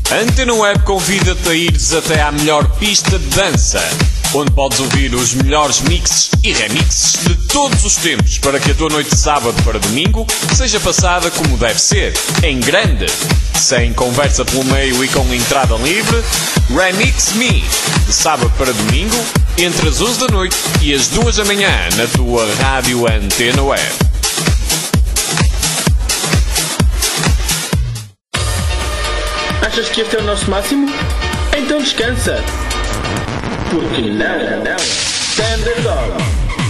A Antena Web convida-te a ires até à melhor pista de dança, onde podes ouvir os melhores mixes e remixes de todos os tempos, para que a tua noite de sábado para domingo seja passada como deve ser, em grande, sem conversa pelo meio e com entrada livre. Remix Me, de sábado para domingo, entre as 11 da noite e as 2 da manhã, na tua rádio Antena Web. Achas que este é o nosso máximo? Então descansa. Porque não. Thunderdog.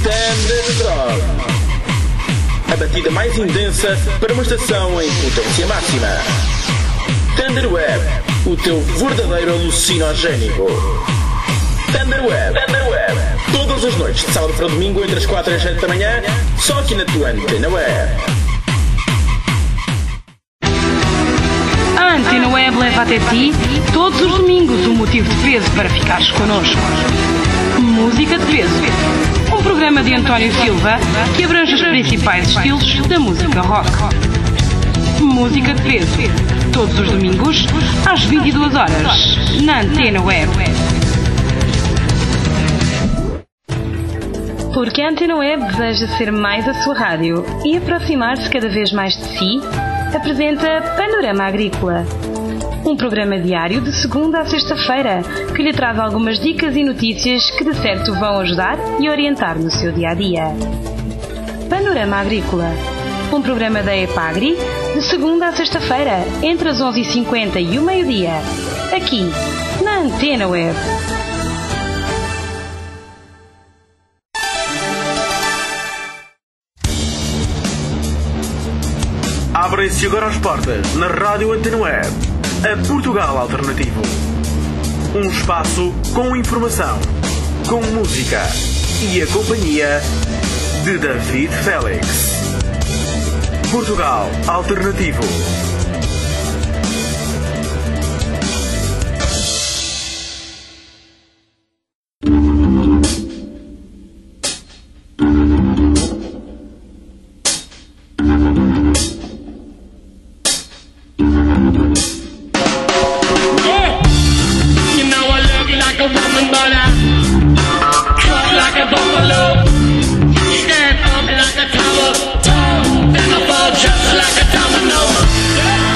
A batida mais intensa para uma estação em potência máxima. Thunderweb, o teu verdadeiro alucinogénico. Thunderweb. Todas as noites, de sábado para domingo, entre as 4 e as 7 da manhã, só aqui na tua Antena Web. A Antena Web leva até ti, todos os domingos, um motivo de peso para ficares connosco. Música de Peso. Um programa de António Silva que abrange os principais estilos da música rock. Música de Peso. Todos os domingos, às 22 horas, na Antena Web. Porque a Antena Web deseja ser mais a sua rádio e aproximar-se cada vez mais de si, apresenta Panorama Agrícola. Um programa diário de segunda a sexta-feira que lhe traz algumas dicas e notícias que de certo vão ajudar e orientar no seu dia-a-dia. Panorama Agrícola. Um programa da EPAGRI de segunda a sexta-feira, entre as 11h50 e o meio-dia. Aqui, na Antena Web. Abrem-se agora as portas na Rádio Antena Web, a Portugal Alternativo. Um espaço com informação, com música e a companhia de David Félix. Portugal Alternativo. Just like a domino.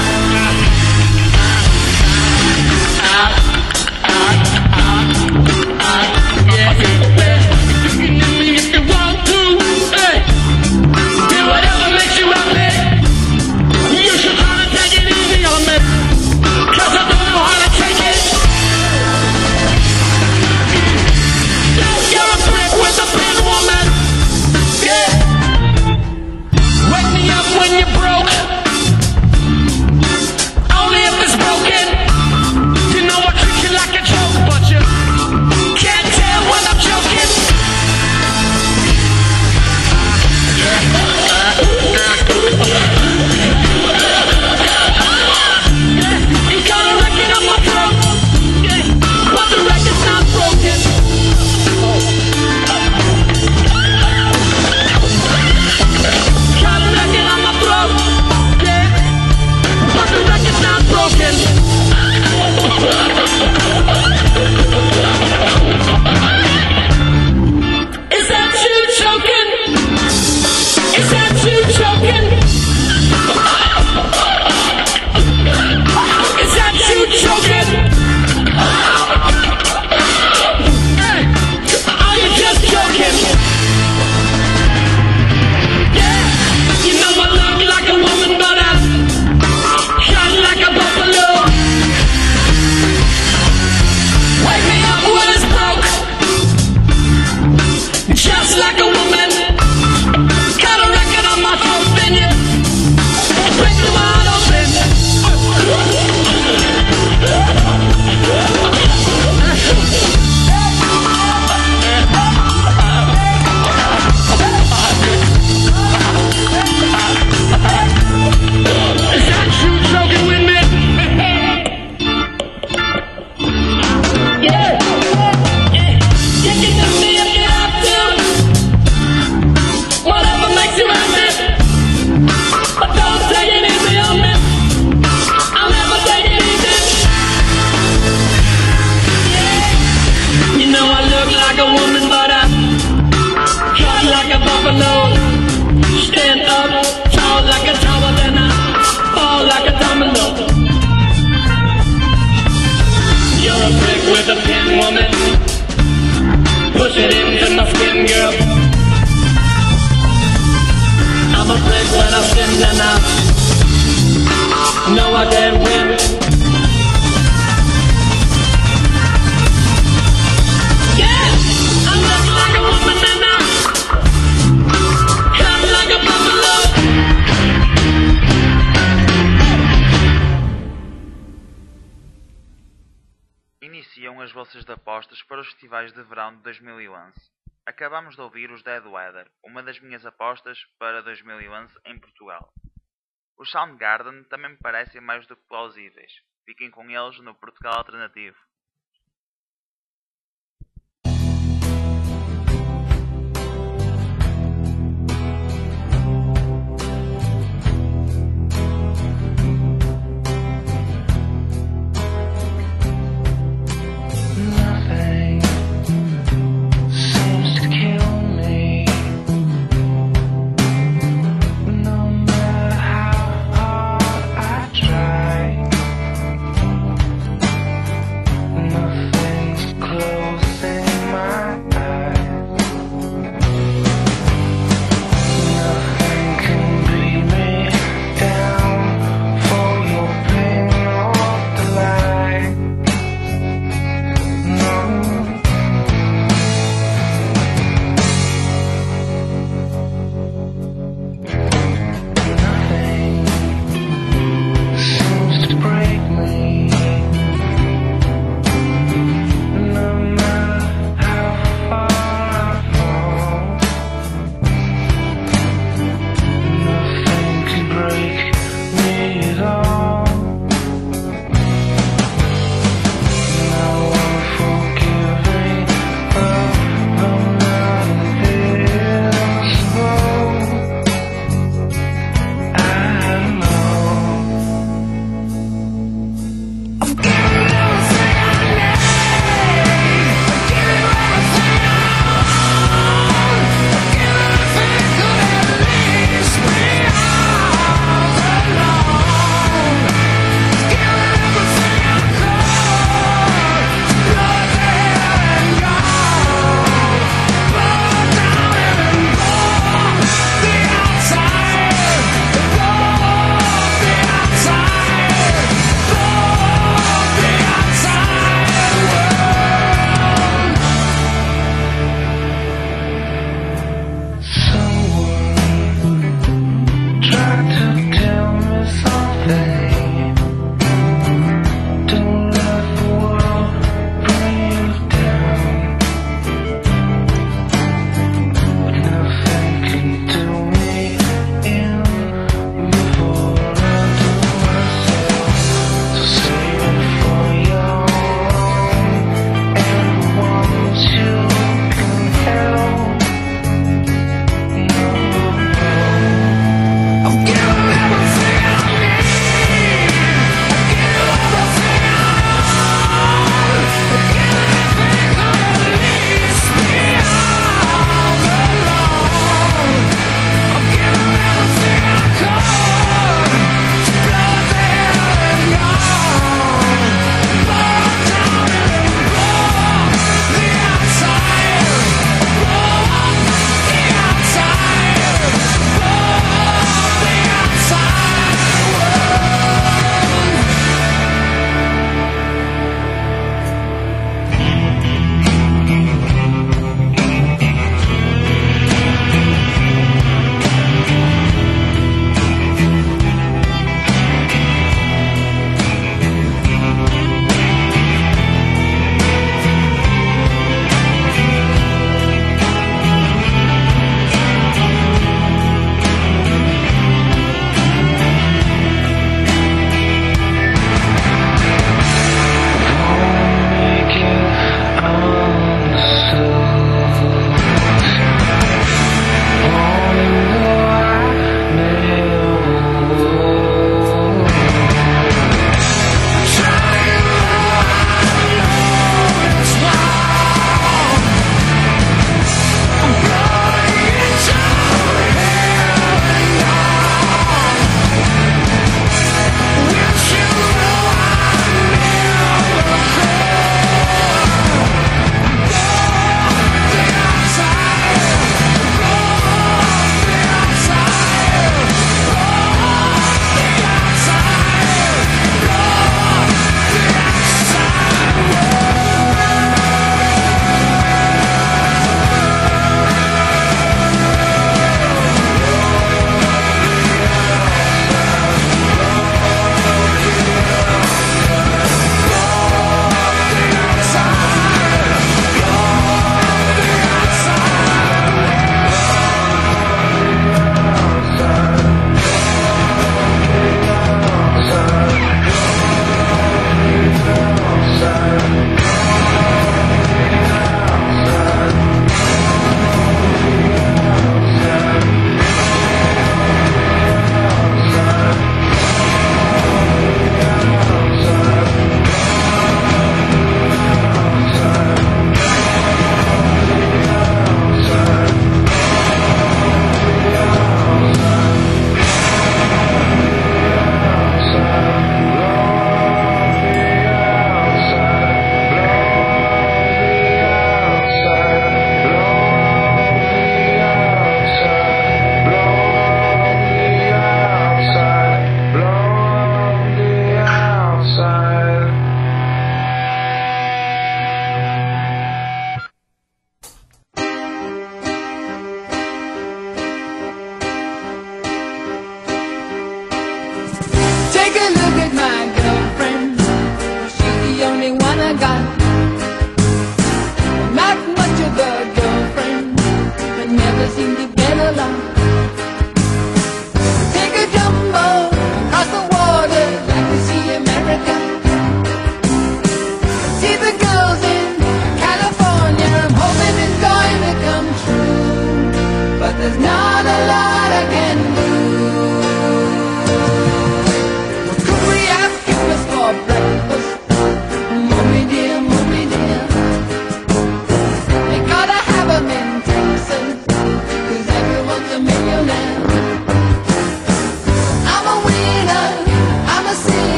anunciam as bolsas de apostas para os festivais de verão de 2011. Acabamos de ouvir os Dead Weather, uma das minhas apostas para 2011 em Portugal. Os Soundgarden também me parecem mais do que plausíveis. Fiquem com eles no Portugal Alternativo.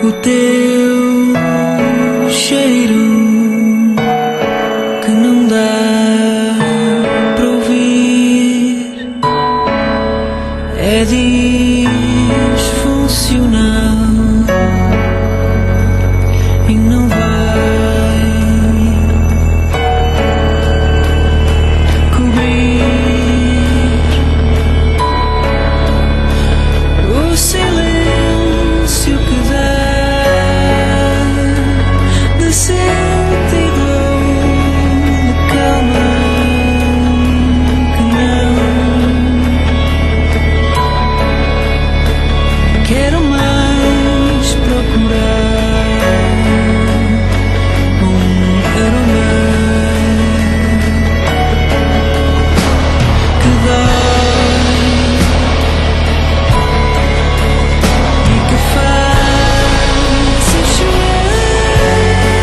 o teu cheiro que não dá para ouvir, é disfuncional e não vai cobrir o silêncio que dá de sentido, de calma que não quero mais procurar um aroma que dói e que faz chorar.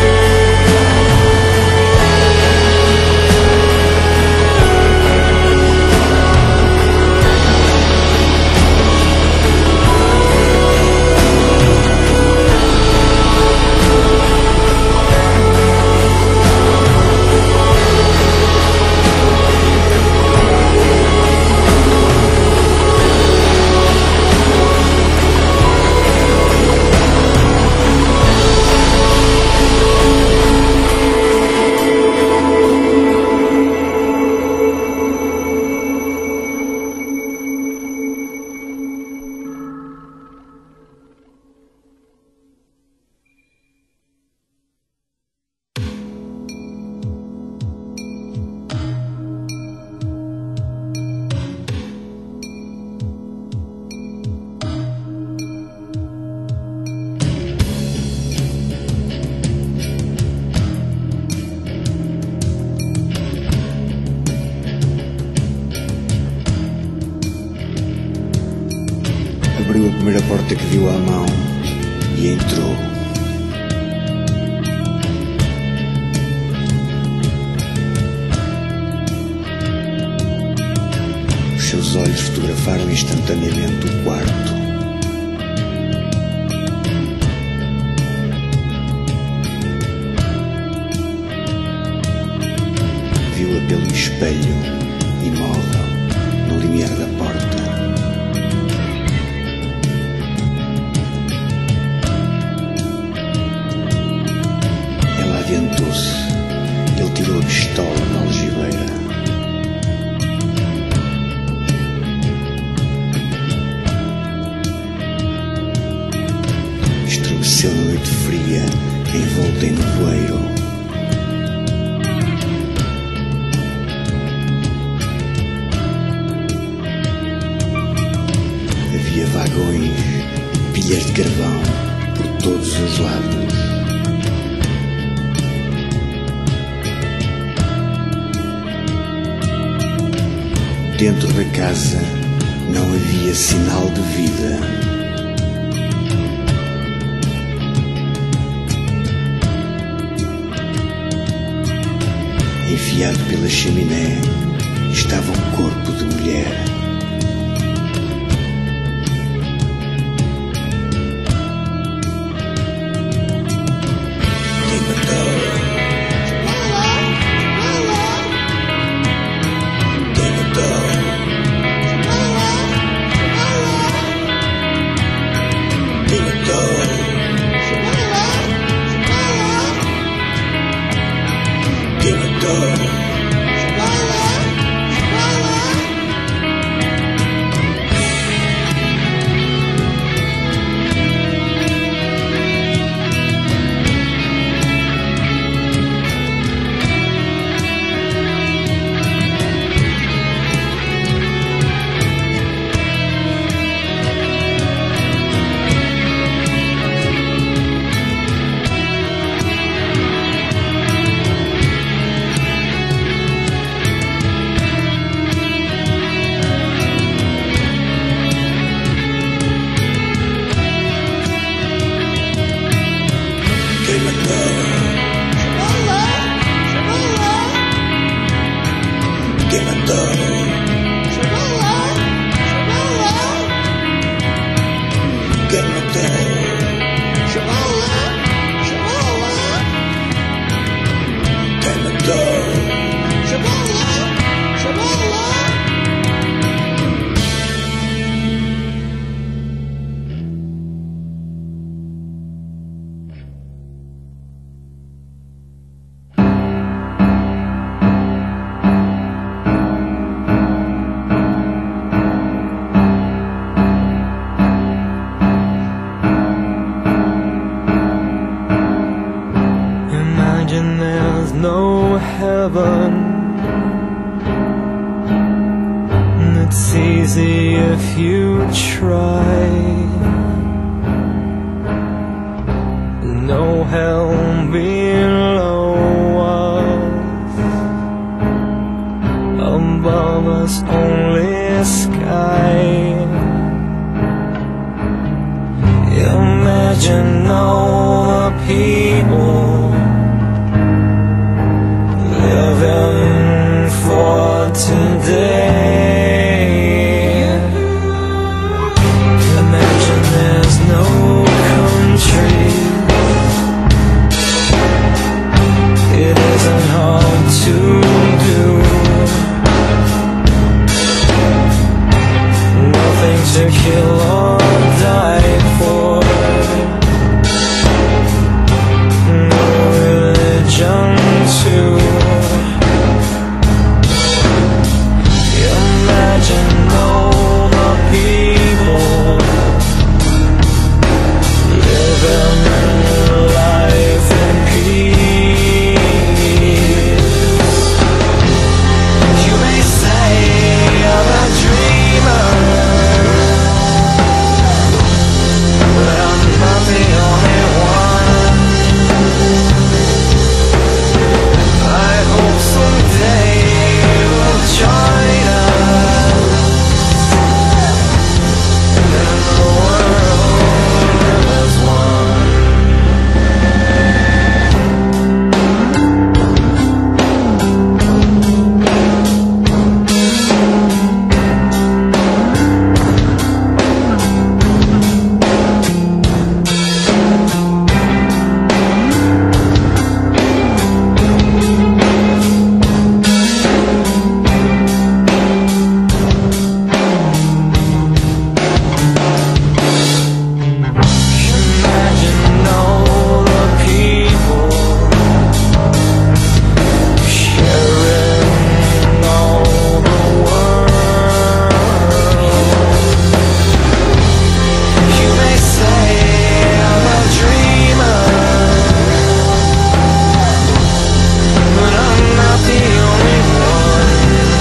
Abriu a primeira porta que viu à mão e entrou. Os seus olhos fotografaram instantaneamente o quarto. Viu-a pelo espelho, imóvel, no limiar da porta. Adiantou-se. Ele tirou a pistola na algibeira. Estremeceu na noite fria, envolta em nevoeiro. Havia vagões, pilhas de carvão por todos os lados. Dentro da casa não havia sinal de vida. Enfiado pela chaminé estava um corpo de mulher. Quem matou? Quem matou? Quem matou? Quem matou? hell below us, above us only sky. Imagine all the people living for today. Imagine there's no country. It isn't hard to do. Nothing to kill or die for. No religion too. Imagine all the people living life in peace. You may say I'm a dreamer, but I'm not the only one. I hope someday you'll join us in the world as one. Imagine all the people sharing all the world. You may say I'm a dreamer, but I'm not the only one.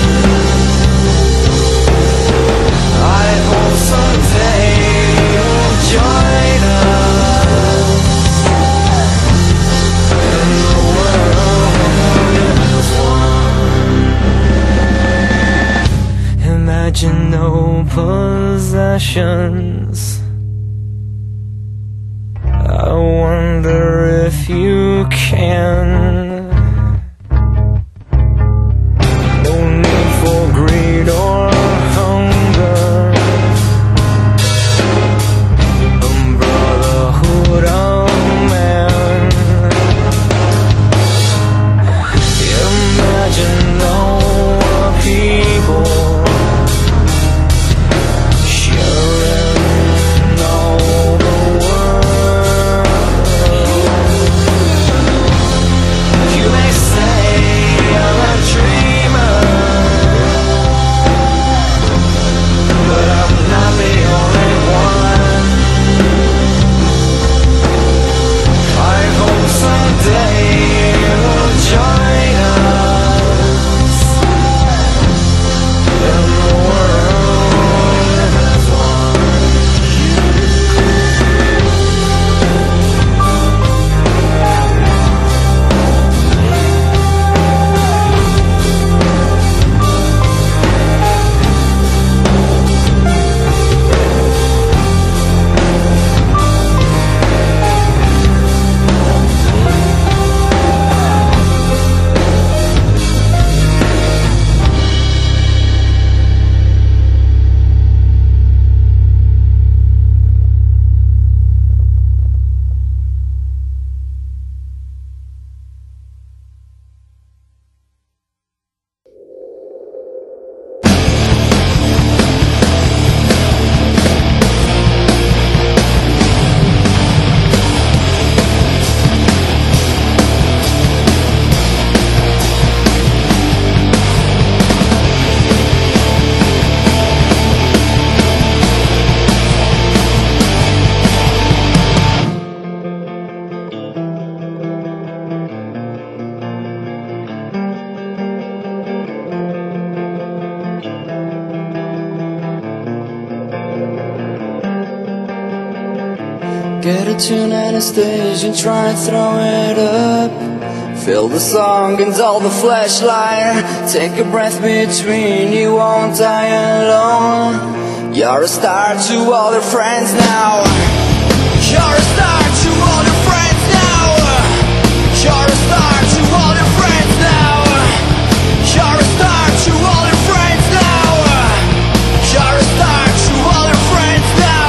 I hope someday you'll join us in the world as one. Imagine no possessions. I wonder if you can. No need for greed or hunger. Brotherhood of man. Imagine all the people sharing all the world. Get a tune and a stage and try and throw it up. Fill the song and dull the flashlight. Take a breath between, you won't die alone. You're a star to all your friends now. You're a star to all your friends now. You're a star to all your friends now. You're a star to all your friends now. You're a star to all your friends now.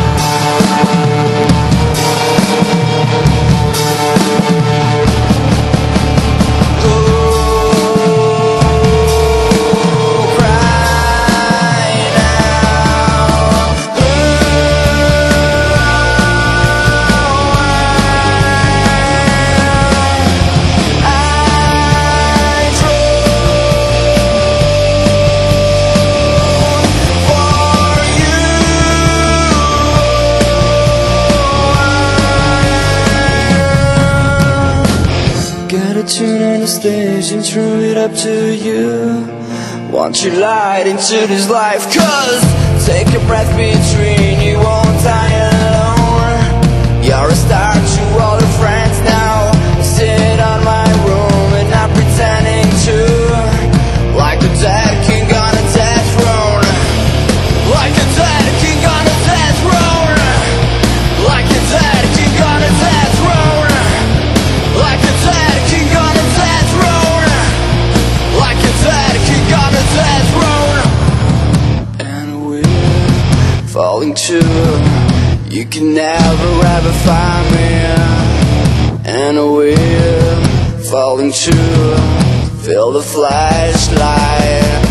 Tune on the stage and threw it up to you. Want your light into this life, cause take a breath between, you won't die alone. You're a star to all your friends now. Sit on my room and not pretending to. Like a dead king on a death throne. Like a dead king on a death throne. Like a dead king on a death throne. Like a dead king on a death throne. Like a dead king on a death throne. And we're falling too. You can never ever find me. And we're falling too. Feel the flashlight.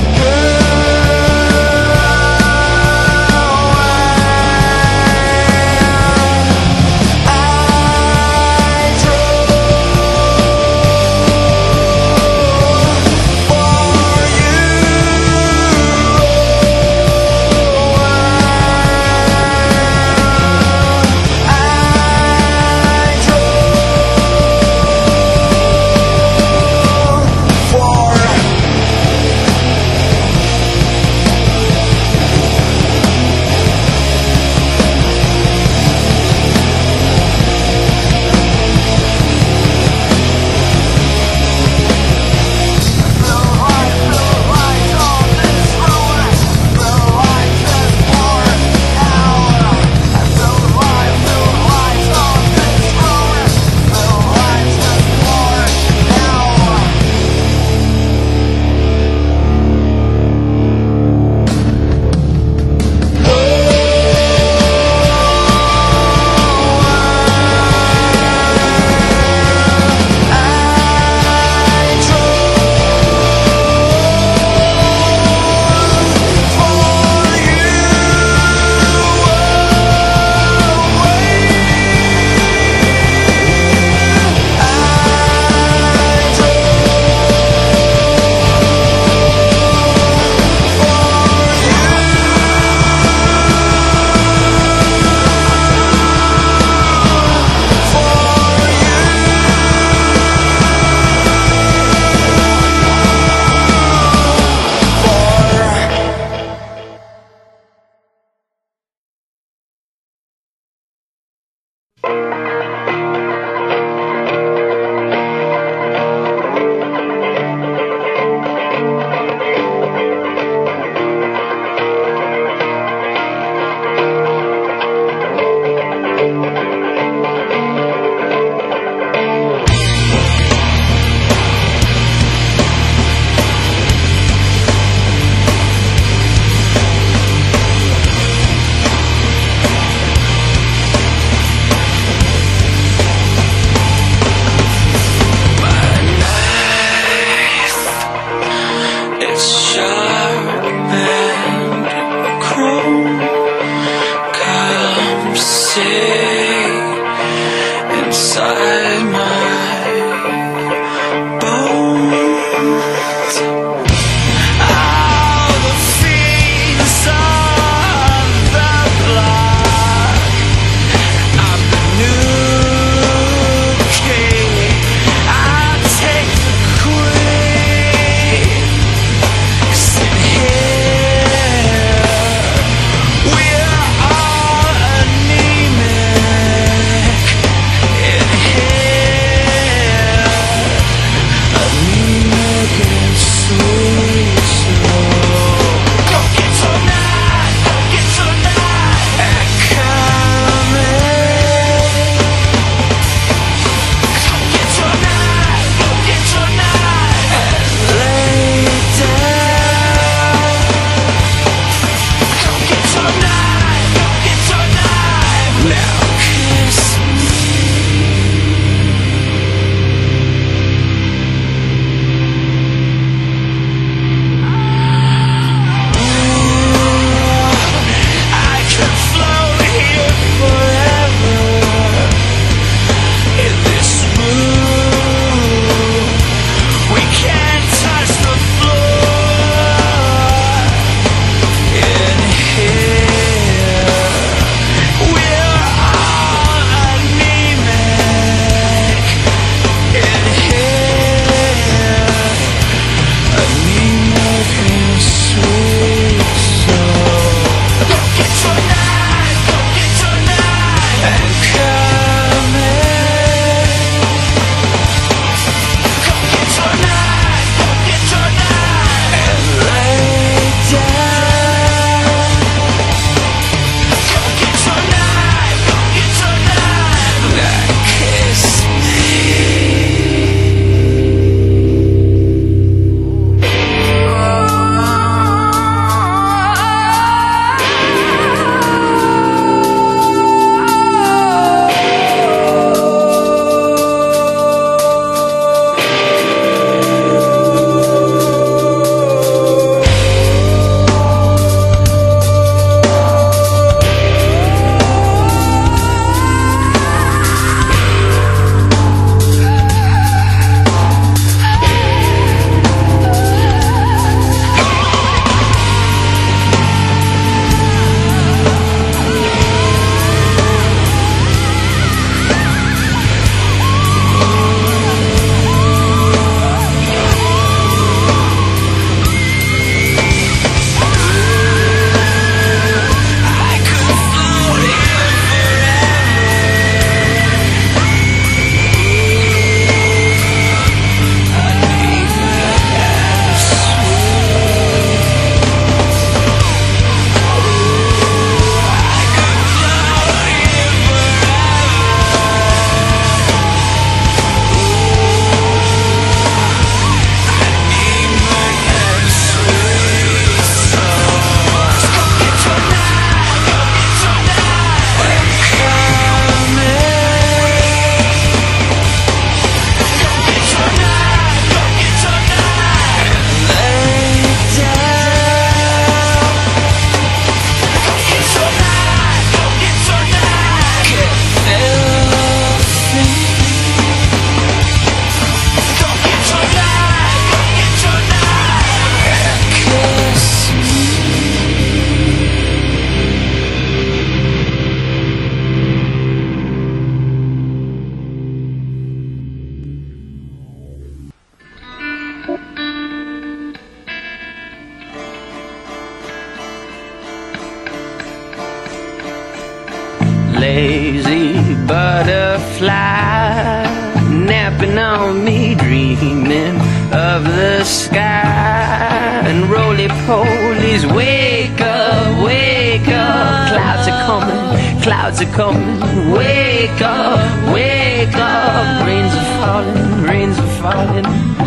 lazy butterfly napping on me, dreaming of the sky. And roly-polies, wake up, wake up. Clouds are coming, wake up, wake up. Rains are falling, rains are falling.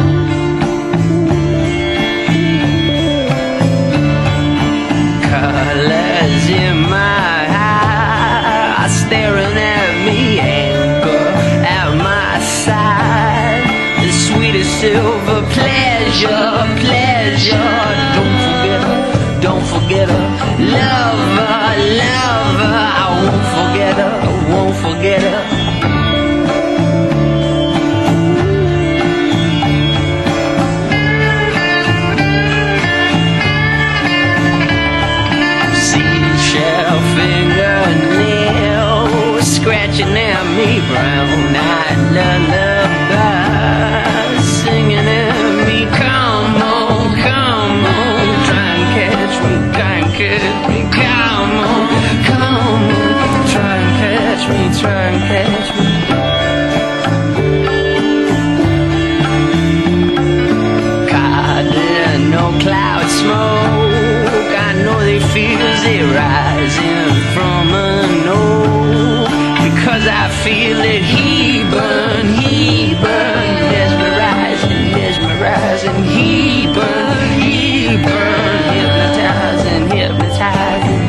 Colors in my eyes staring at me, anger at my side. The sweetest silver pleasure, pleasure. Don't forget her, lover, lover. I won't forget her, I won't forget her. Scratching at me, brown-eyed lullaby, singing at me, come on, try and catch me, come on, try and catch me, try and catch me. God, no cloud smoke, I know they feel it rising from a nose. Because I feel it, he burn, mesmerizing, mesmerizing, he burn, hypnotizing, hypnotizing.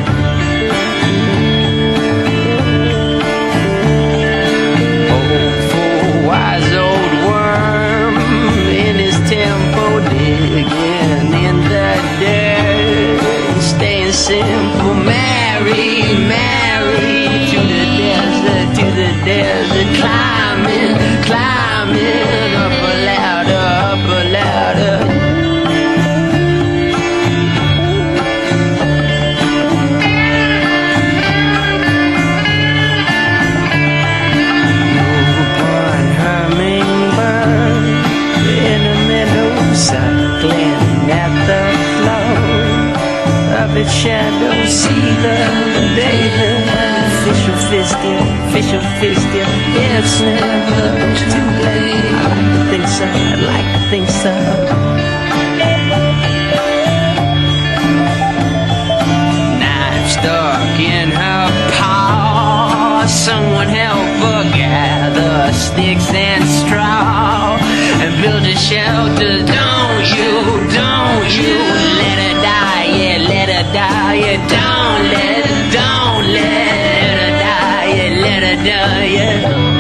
Oh, wise old worm in his temple, digging in the dirt, staying simple, marry to the desert, climbing up a ladder. Newborn hummingbird in a meadow, cycling at the flow of its shadow. See the official fist, it's never too late. I'd like to think so. Knife stuck in her paw, someone help her gather sticks and straw and build a shelter. Don't you let her die, yeah, let her die, yeah, don't let her die, yeah.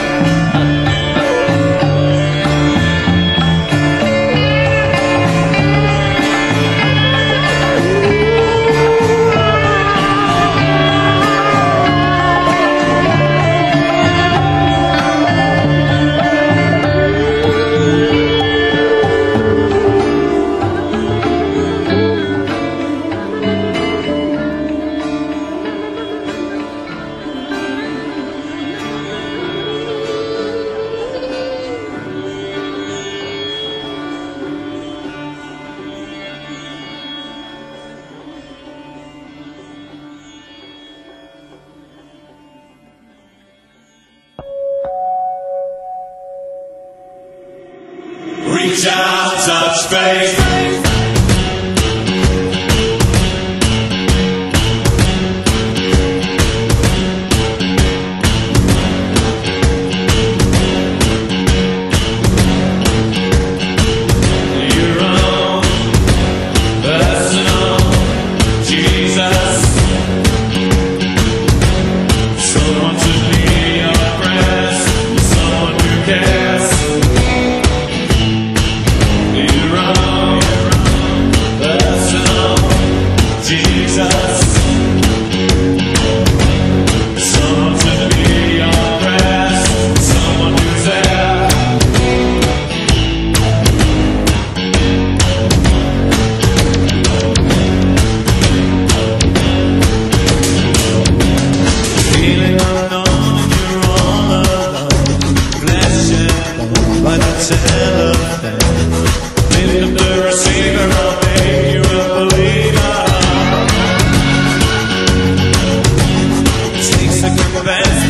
Reach out, touch faith. Best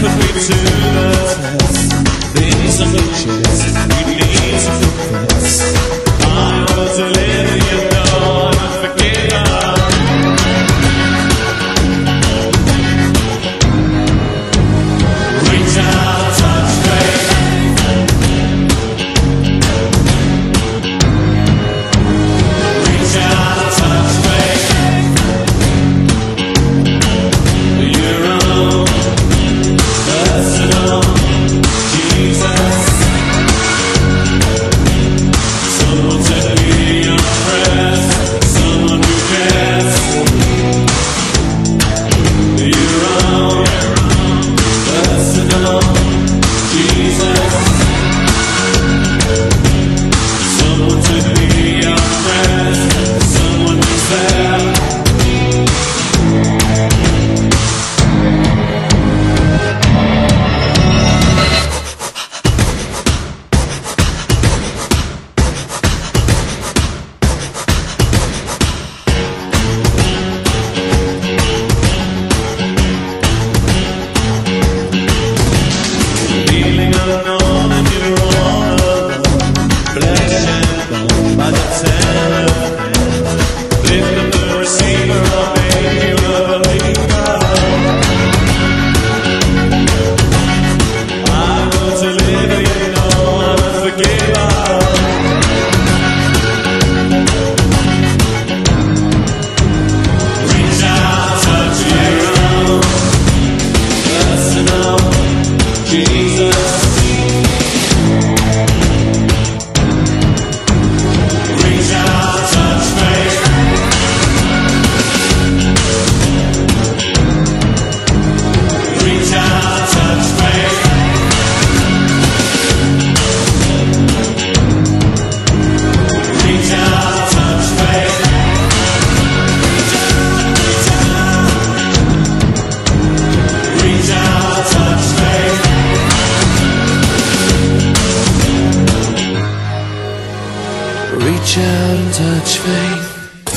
Reach out and touch faith.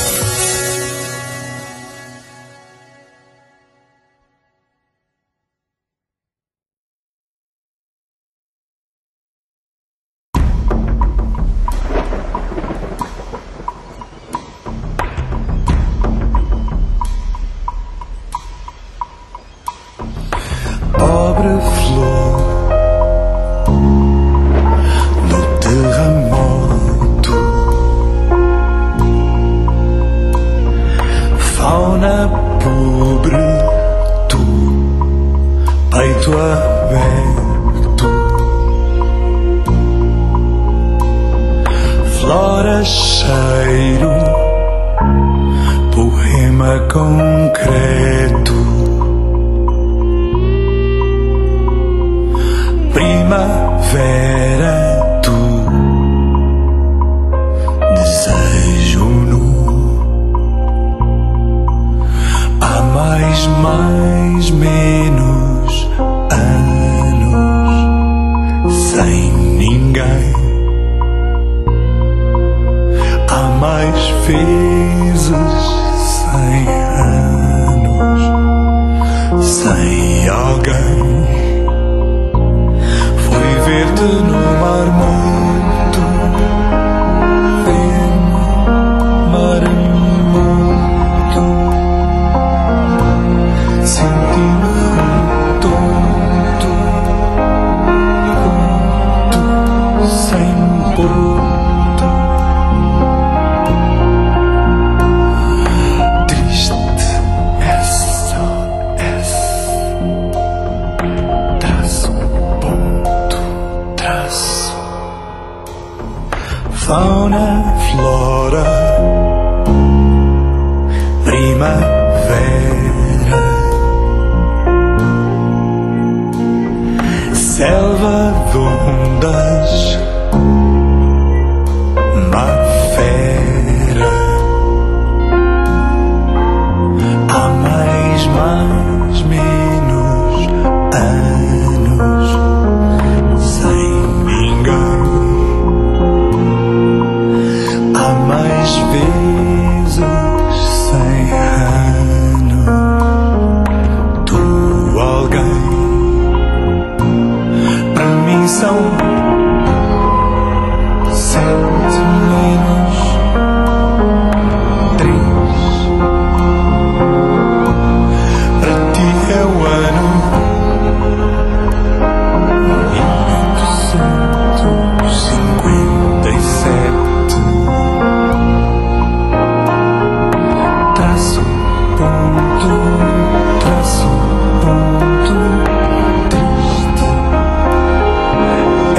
Pobre flor no terremoto, fauna pobre, tu peito aberto, flora cheiro, poema concreto. Primavera, tu desejo nu. Há mais, menos anos sem ninguém. Há mais vezes 100 anos sem alguém. Ver-te no mar morto, ver-me mar morto, senti-me tonto, sem porto, triste SOS, traço. Fauna, flora, primavera, selva de ondas, mar fera. Há mais, menos anos sem ninguém. Há mais vezes 100 anos, tu alguém. são 7 menos 3. Para ti é o ano 1857. Traço, ponto, traço, ponto, triste. É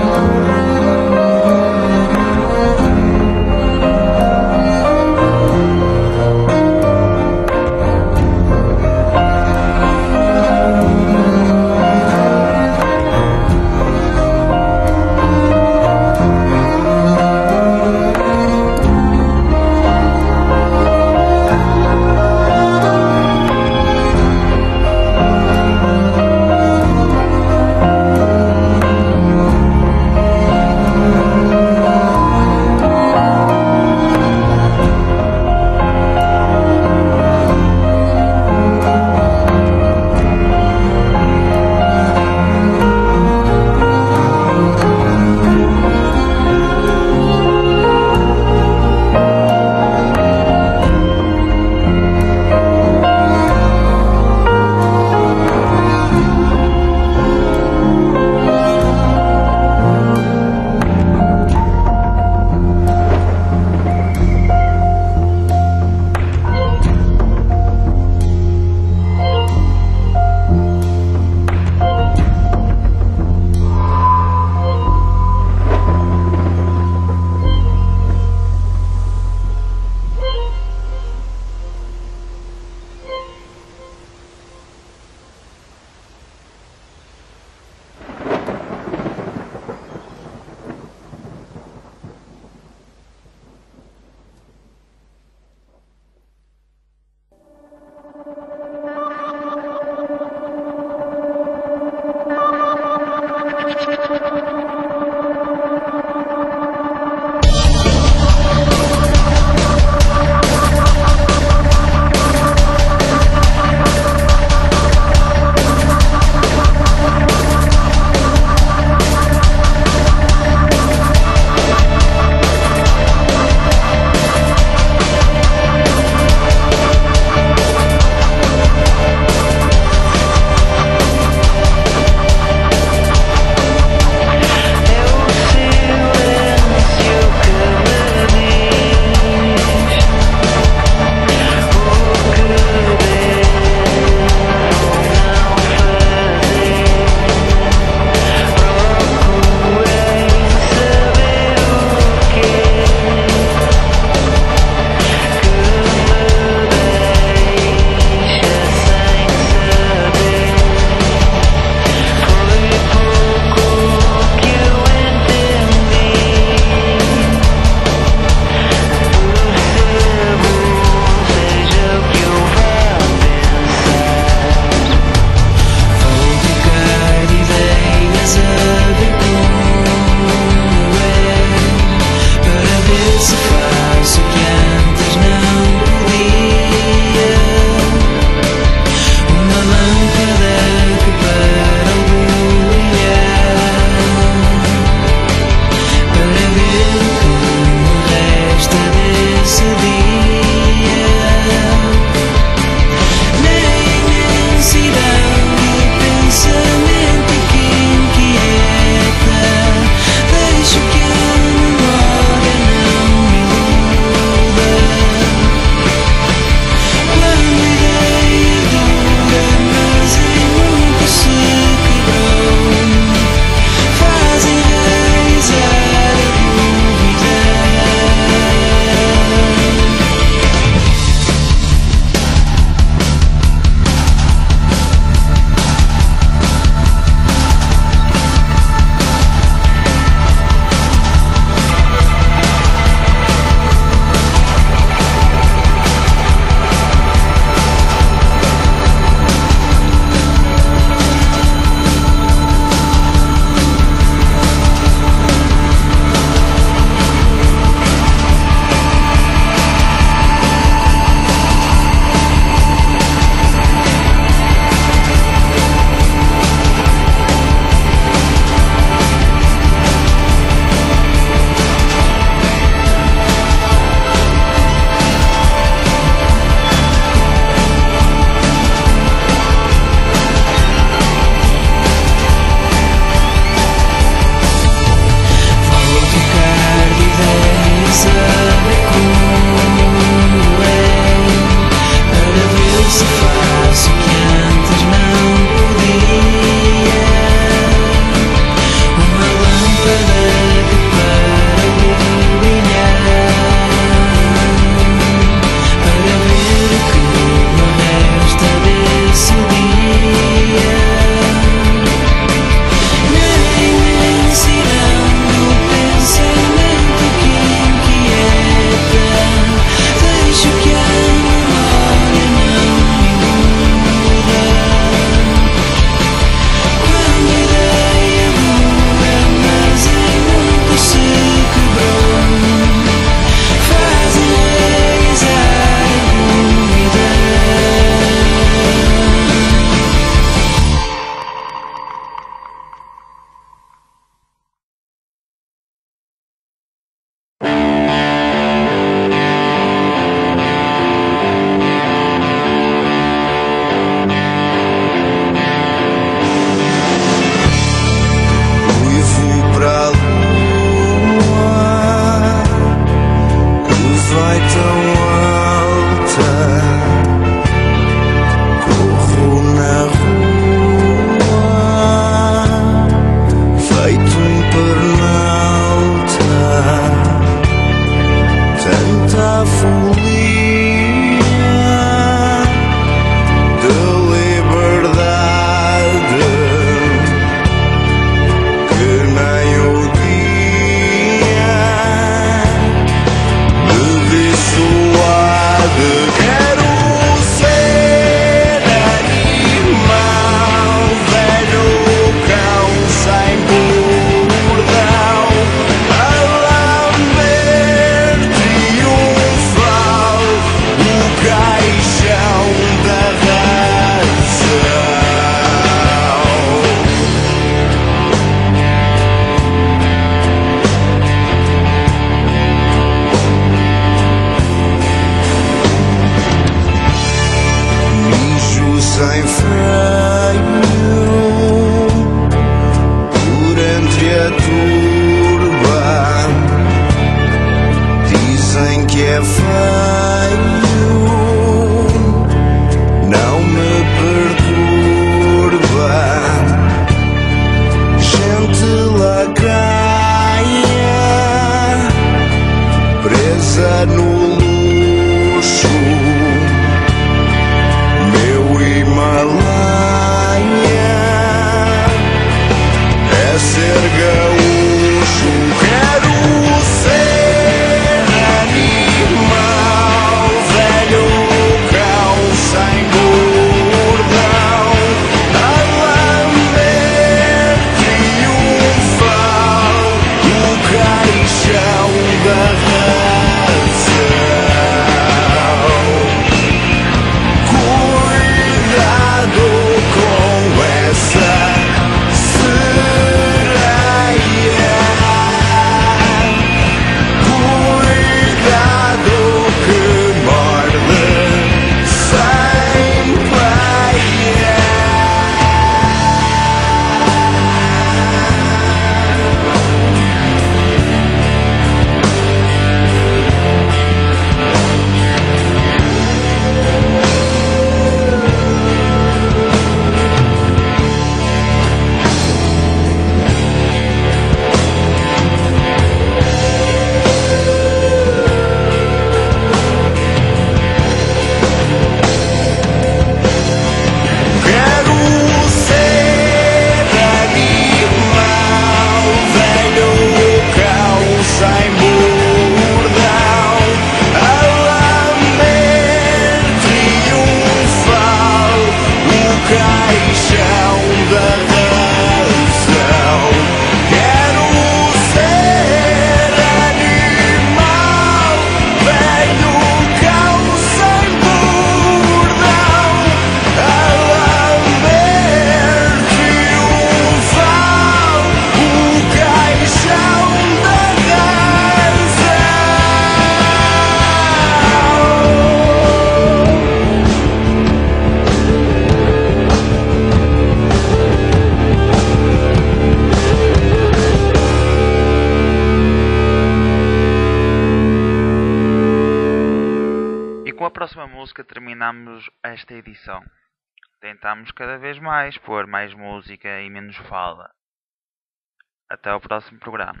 próxima música terminamos esta edição. Tentamos cada vez mais pôr mais música e menos fala. Até o próximo programa.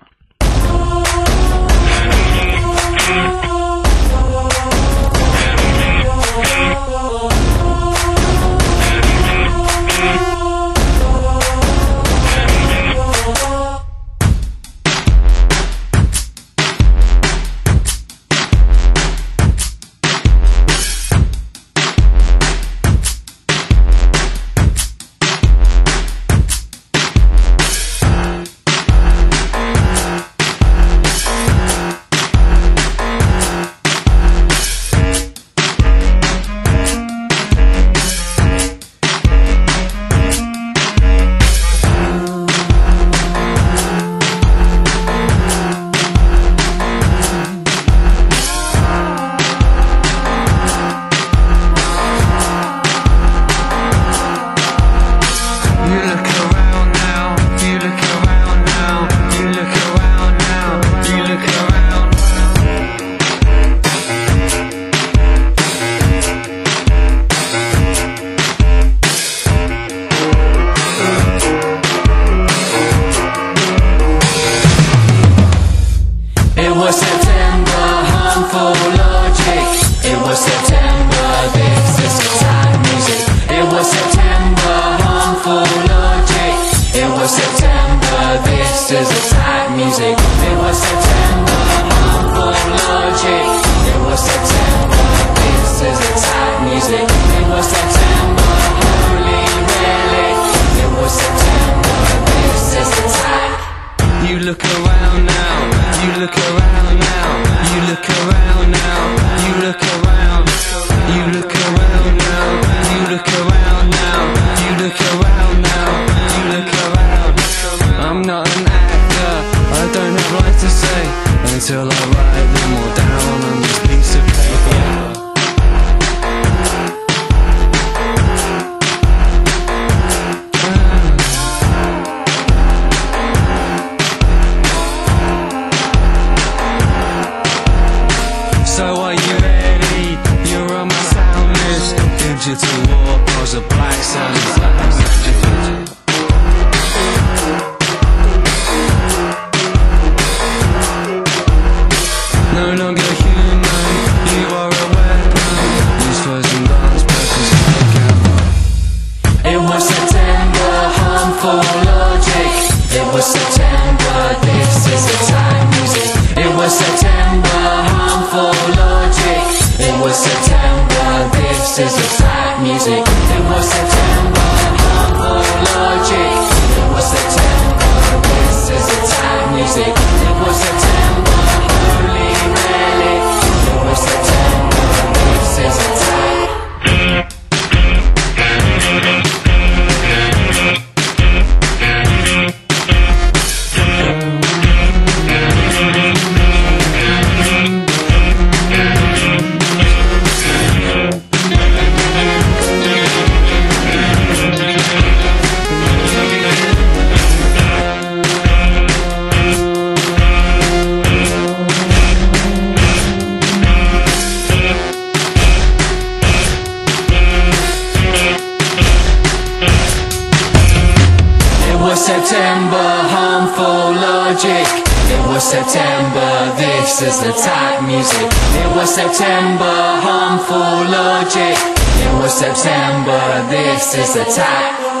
September, this is the type music. It was September, harmful logic. It was September, this is the type.